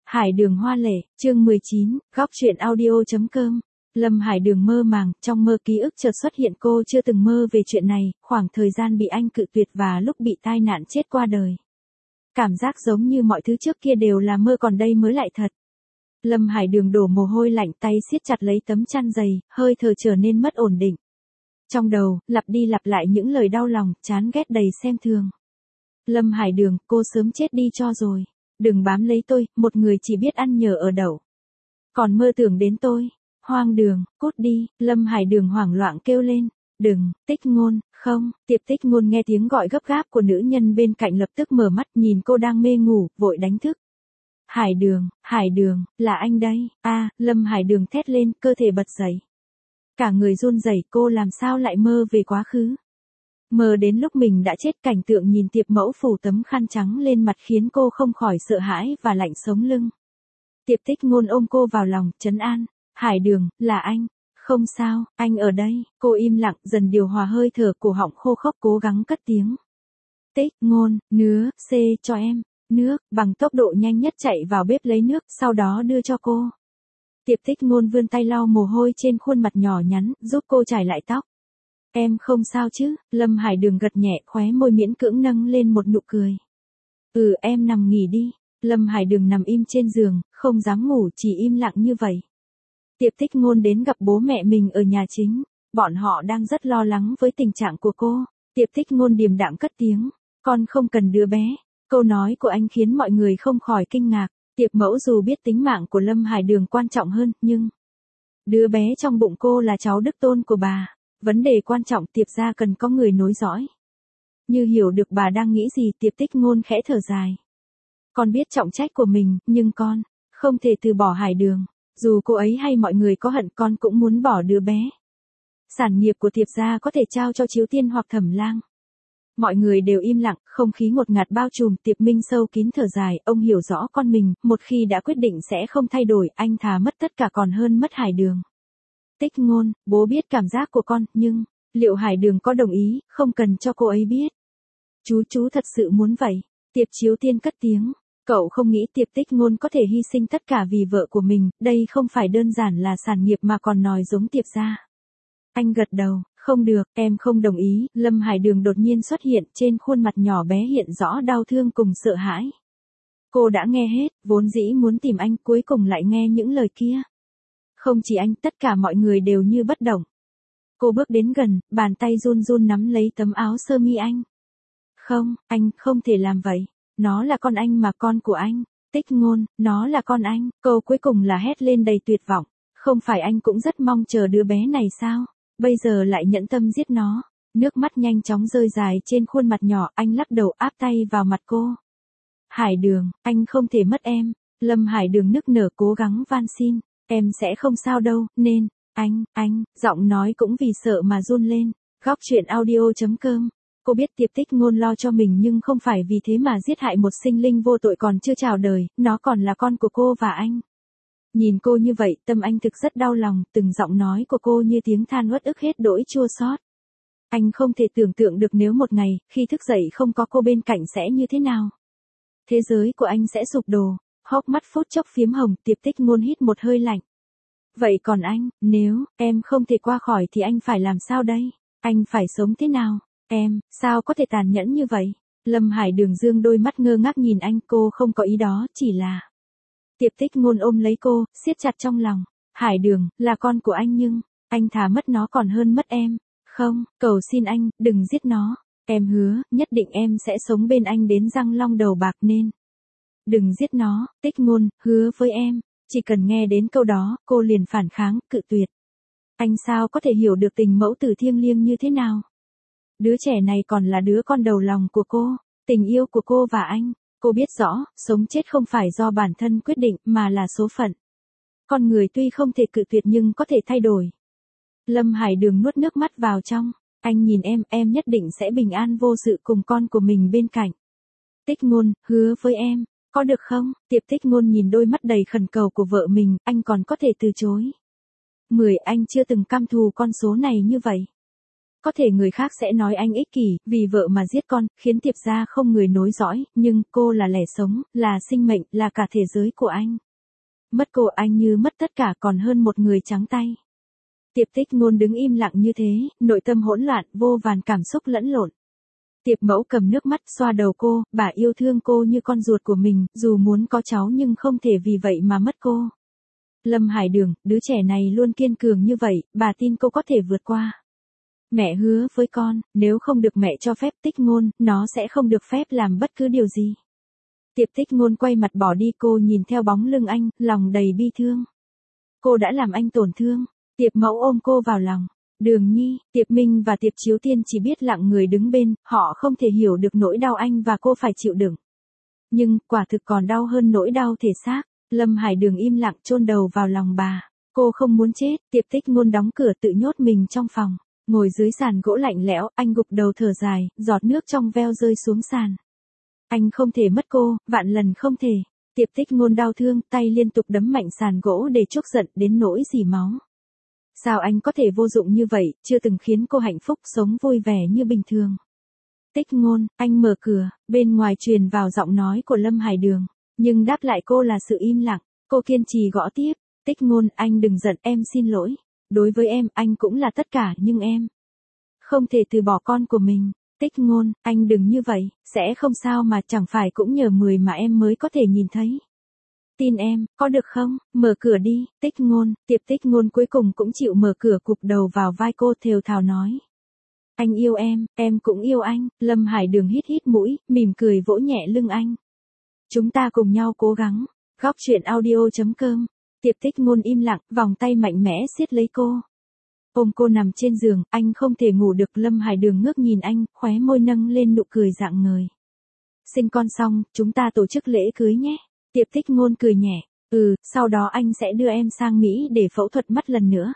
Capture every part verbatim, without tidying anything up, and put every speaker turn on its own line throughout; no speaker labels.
Hải Đường hoa lệ, chương mười chín, góc truyện audio.com. Lâm Hải Đường mơ màng, trong mơ ký ức chợt xuất hiện cô chưa từng mơ về chuyện này, khoảng thời gian bị anh cự tuyệt và lúc bị tai nạn chết qua đời. Cảm giác giống như mọi thứ trước kia đều là mơ còn đây mới lại thật. Lâm Hải Đường đổ mồ hôi lạnh, tay siết chặt lấy tấm chăn dày, hơi thở trở nên mất ổn định. Trong đầu, lặp đi lặp lại những lời đau lòng, chán ghét đầy xem thường. Lâm Hải Đường, cô sớm chết đi cho rồi. Đừng bám lấy tôi, một người chỉ biết ăn nhờ ở đậu. Còn mơ tưởng đến tôi. Hoang đường, cút đi, Lâm Hải Đường hoảng loạn kêu lên. Đừng, Tích Ngôn, không, Tiệp Tích Ngôn nghe tiếng gọi gấp gáp của nữ nhân bên cạnh lập tức mở mắt nhìn cô đang mê ngủ, vội đánh thức. Hải Đường, Hải Đường, là anh đây, a à, Lâm Hải Đường thét lên, cơ thể bật dậy. Cả người run rẩy, cô làm sao lại mơ về quá khứ. Mơ đến lúc mình đã chết, cảnh tượng nhìn Tiệp Mẫu phủ tấm khăn trắng lên mặt khiến cô không khỏi sợ hãi và lạnh sống lưng. Tiệp Tích Ngôn ôm cô vào lòng, trấn an. Hải Đường, là anh. Không sao, anh ở đây. Cô im lặng, dần điều hòa hơi thở, cổ họng khô khốc cố gắng cất tiếng. Tích Ngôn, nứa, xê cho em. Nước, bằng tốc độ nhanh nhất chạy vào bếp lấy nước, sau đó đưa cho cô. Tiệp Tích Ngôn vươn tay lau mồ hôi trên khuôn mặt nhỏ nhắn, giúp cô chải lại tóc. Em không sao chứ, Lâm Hải Đường gật nhẹ, khóe môi miễn cưỡng nâng lên một nụ cười. Ừ, em nằm nghỉ đi. Lâm Hải Đường nằm im trên giường, không dám ngủ, chỉ im lặng như vậy. Tiệp Tích Ngôn đến gặp bố mẹ mình ở nhà chính, bọn họ đang rất lo lắng với tình trạng của cô. Tiệp Tích Ngôn điềm đạm cất tiếng, con không cần đứa bé. Câu nói của anh khiến mọi người không khỏi kinh ngạc. Tiệp Mẫu dù biết tính mạng của Lâm Hải Đường quan trọng hơn, nhưng đứa bé trong bụng cô là cháu đích tôn của bà. Vấn đề quan trọng, Tiệp gia cần có người nối dõi. Như hiểu được bà đang nghĩ gì, Tiệp Tích Ngôn khẽ thở dài. Con biết trọng trách của mình, nhưng con không thể từ bỏ Hải Đường. Dù cô ấy hay mọi người có hận, con cũng muốn bỏ đứa bé. Sản nghiệp của Tiệp gia có thể trao cho Chiếu Tiên hoặc Thẩm Lang. Mọi người đều im lặng, không khí ngột ngạt bao trùm. Tiệp Minh sâu kín thở dài, ông hiểu rõ con mình, một khi đã quyết định sẽ không thay đổi, anh thà mất tất cả còn hơn mất Hải Đường. Tích Ngôn, bố biết cảm giác của con, nhưng liệu Hải Đường có đồng ý, không cần cho cô ấy biết. Chú chú thật sự muốn vậy. Tiệp Chiếu Tiên cất tiếng. Cậu không nghĩ Tiệp Tích Ngôn có thể hy sinh tất cả vì vợ của mình, đây không phải đơn giản là sản nghiệp mà còn nói giống Tiệp gia. Anh gật đầu, không được, em không đồng ý. Lâm Hải Đường đột nhiên xuất hiện, trên khuôn mặt nhỏ bé hiện rõ đau thương cùng sợ hãi. Cô đã nghe hết, vốn dĩ muốn tìm anh, cuối cùng lại nghe những lời kia. Không chỉ anh, tất cả mọi người đều như bất động. Cô bước đến gần, bàn tay run run nắm lấy tấm áo sơ mi anh. Không, anh không thể làm vậy. Nó là con anh mà, con của anh. Tích Ngôn, nó là con anh. Câu cuối cùng là hét lên đầy tuyệt vọng. Không phải anh cũng rất mong chờ đứa bé này sao? Bây giờ lại nhẫn tâm giết nó. Nước mắt nhanh chóng rơi dài trên khuôn mặt nhỏ, anh lắc đầu áp tay vào mặt cô. Hải Đường, anh không thể mất em. Lâm Hải Đường nức nở cố gắng van xin. Em sẽ không sao đâu, nên, anh, anh, giọng nói cũng vì sợ mà run lên. Góc truyện audio.com. Cô biết Tiệp Tích Ngôn lo cho mình nhưng không phải vì thế mà giết hại một sinh linh vô tội còn chưa chào đời, nó còn là con của cô và anh. Nhìn cô như vậy, tâm anh thực rất đau lòng, từng giọng nói của cô như tiếng than uất ức hết đỗi chua xót. Anh không thể tưởng tượng được nếu một ngày, khi thức dậy không có cô bên cạnh sẽ như thế nào. Thế giới của anh sẽ sụp đổ. Hốc mắt phút chốc phiếm hồng, Tiệp Tích Ngôn hít một hơi lạnh. Vậy còn anh, nếu em không thể qua khỏi thì anh phải làm sao đây? Anh phải sống thế nào? Em, sao có thể tàn nhẫn như vậy? Lâm Hải Đường dương đôi mắt ngơ ngác nhìn anh, cô không có ý đó, chỉ là... Tiệp Tích Ngôn ôm lấy cô, siết chặt trong lòng. Hải Đường, là con của anh nhưng, anh thà mất nó còn hơn mất em. Không, cầu xin anh, đừng giết nó. Em hứa, nhất định em sẽ sống bên anh đến răng long đầu bạc nên. Đừng giết nó, Tích Ngôn, hứa với em. Chỉ cần nghe đến câu đó, cô liền phản kháng, cự tuyệt. Anh sao có thể hiểu được tình mẫu tử thiêng liêng như thế nào? Đứa trẻ này còn là đứa con đầu lòng của cô, tình yêu của cô và anh. Cô biết rõ, sống chết không phải do bản thân quyết định mà là số phận. Con người tuy không thể cự tuyệt nhưng có thể thay đổi. Lâm Hải Đường nuốt nước mắt vào trong. Anh nhìn em, em nhất định sẽ bình an vô sự cùng con của mình bên cạnh. Tích Ngôn, hứa với em. Có được không? Tiệp Tích Ngôn nhìn đôi mắt đầy khẩn cầu của vợ mình, anh còn có thể từ chối. Mười anh chưa từng căm thù con số này như vậy. Có thể người khác sẽ nói anh ích kỷ, vì vợ mà giết con, khiến Tiệp gia không người nối dõi, nhưng cô là lẽ sống, là sinh mệnh, là cả thế giới của anh. Mất cô anh như mất tất cả còn hơn một người trắng tay. Tiệp Tích Ngôn đứng im lặng như thế, nội tâm hỗn loạn, vô vàn cảm xúc lẫn lộn. Tiệp Mẫu cầm nước mắt xoa đầu cô, bà yêu thương cô như con ruột của mình, dù muốn có cháu nhưng không thể vì vậy mà mất cô. Lâm Hải Đường, đứa trẻ này luôn kiên cường như vậy, bà tin cô có thể vượt qua. Mẹ hứa với con, nếu không được mẹ cho phép Tích Ngôn, nó sẽ không được phép làm bất cứ điều gì. Tiệp Tích Ngôn quay mặt bỏ đi, cô nhìn theo bóng lưng anh, lòng đầy bi thương. Cô đã làm anh tổn thương. Tiệp Mẫu ôm cô vào lòng. Đường Nhi, Tiệp Minh và Tiệp Chiếu Tiên chỉ biết lặng người đứng bên, họ không thể hiểu được nỗi đau anh và cô phải chịu đựng. Nhưng, quả thực còn đau hơn nỗi đau thể xác. Lâm Hải Đường im lặng chôn đầu vào lòng bà. Cô không muốn chết. Tiệp Tích Ngôn đóng cửa tự nhốt mình trong phòng. Ngồi dưới sàn gỗ lạnh lẽo, anh gục đầu thở dài, giọt nước trong veo rơi xuống sàn. Anh không thể mất cô, vạn lần không thể. Tiệp Tích Ngôn đau thương, tay liên tục đấm mạnh sàn gỗ để trút giận đến nỗi rỉ máu. Sao anh có thể vô dụng như vậy, chưa từng khiến cô hạnh phúc sống vui vẻ như bình thường. Tích Ngôn, anh mở cửa, bên ngoài truyền vào giọng nói của Lâm Hải Đường, nhưng đáp lại cô là sự im lặng. Cô kiên trì gõ tiếp, Tích Ngôn, anh đừng giận, em xin lỗi. Đối với em, anh cũng là tất cả, nhưng em không thể từ bỏ con của mình. Tích Ngôn, anh đừng như vậy, sẽ không sao mà, chẳng phải cũng nhờ mười mà em mới có thể nhìn thấy. Tin em, có được không? Mở cửa đi. Tích Ngôn, Tiệp Tích Ngôn cuối cùng cũng chịu mở cửa, cụp đầu vào vai cô thều thào nói. Anh yêu em, em cũng yêu anh. Lâm Hải Đường hít hít mũi, mỉm cười vỗ nhẹ lưng anh. Chúng ta cùng nhau cố gắng. Góc truyện audio chấm com. Tiệp Tích Ngôn im lặng, vòng tay mạnh mẽ siết lấy cô. Ôm cô nằm trên giường, anh không thể ngủ được. Lâm Hải Đường ngước nhìn anh, khóe môi nâng lên nụ cười rạng ngời. Sinh con xong, chúng ta tổ chức lễ cưới nhé. Tiệp Tích Ngôn cười nhẹ. Ừ, sau đó anh sẽ đưa em sang Mỹ để phẫu thuật mắt lần nữa.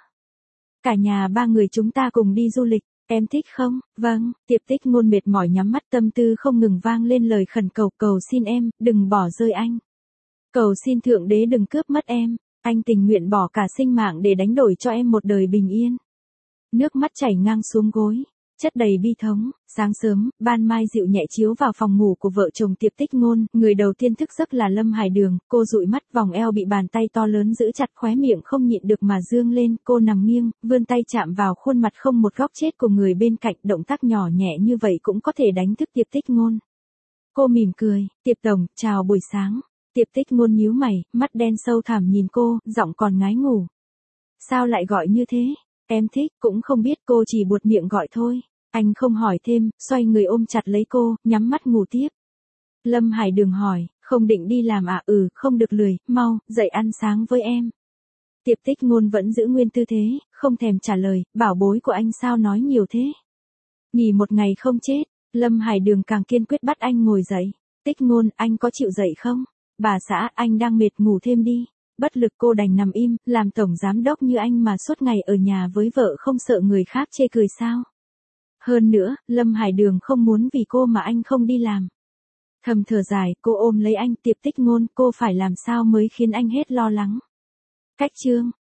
Cả nhà ba người chúng ta cùng đi du lịch. Em thích không? Vâng. Tiệp Tích Ngôn mệt mỏi nhắm mắt, tâm tư không ngừng vang lên lời khẩn cầu. Cầu xin em, đừng bỏ rơi anh. Cầu xin Thượng Đế đừng cướp mất em. Anh tình nguyện bỏ cả sinh mạng để đánh đổi cho em một đời bình yên. Nước mắt chảy ngang xuống gối, chất đầy bi thống. Sáng sớm, ban mai dịu nhẹ chiếu vào phòng ngủ của vợ chồng Tiệp Tích Ngôn. Người đầu tiên thức giấc là Lâm Hải Đường. Cô dụi mắt, vòng eo bị bàn tay to lớn giữ chặt, khóe miệng không nhịn được mà dương lên. Cô nằm nghiêng, vươn tay chạm vào khuôn mặt không một góc chết của người bên cạnh. Động tác nhỏ nhẹ như vậy cũng có thể đánh thức Tiệp Tích Ngôn. Cô mỉm cười. Tiệp Tổng, chào buổi sáng. Tiệp Tích Ngôn nhíu mày, mắt đen sâu thẳm nhìn cô, giọng còn ngái ngủ. Sao lại gọi như thế? Em thích, cũng không biết, cô chỉ buột miệng gọi thôi. Anh không hỏi thêm, xoay người ôm chặt lấy cô, nhắm mắt ngủ tiếp. Lâm Hải Đường hỏi, không định đi làm à? Ừ, không được lười, mau, dậy ăn sáng với em. Tiệp Tích Ngôn vẫn giữ nguyên tư thế, không thèm trả lời. Bảo bối của anh sao nói nhiều thế? Nghỉ một ngày không chết. Lâm Hải Đường càng kiên quyết bắt anh ngồi dậy. Tích Ngôn, anh có chịu dậy không? Bà xã, anh đang mệt, ngủ thêm đi. Bất lực cô đành nằm im, làm tổng giám đốc như anh mà suốt ngày ở nhà với vợ không sợ người khác chê cười sao? Hơn nữa, Lâm Hải Đường không muốn vì cô mà anh không đi làm. Thầm thở dài, cô ôm lấy anh. Tiệp Tích Ngôn, cô phải làm sao mới khiến anh hết lo lắng? Cách chương.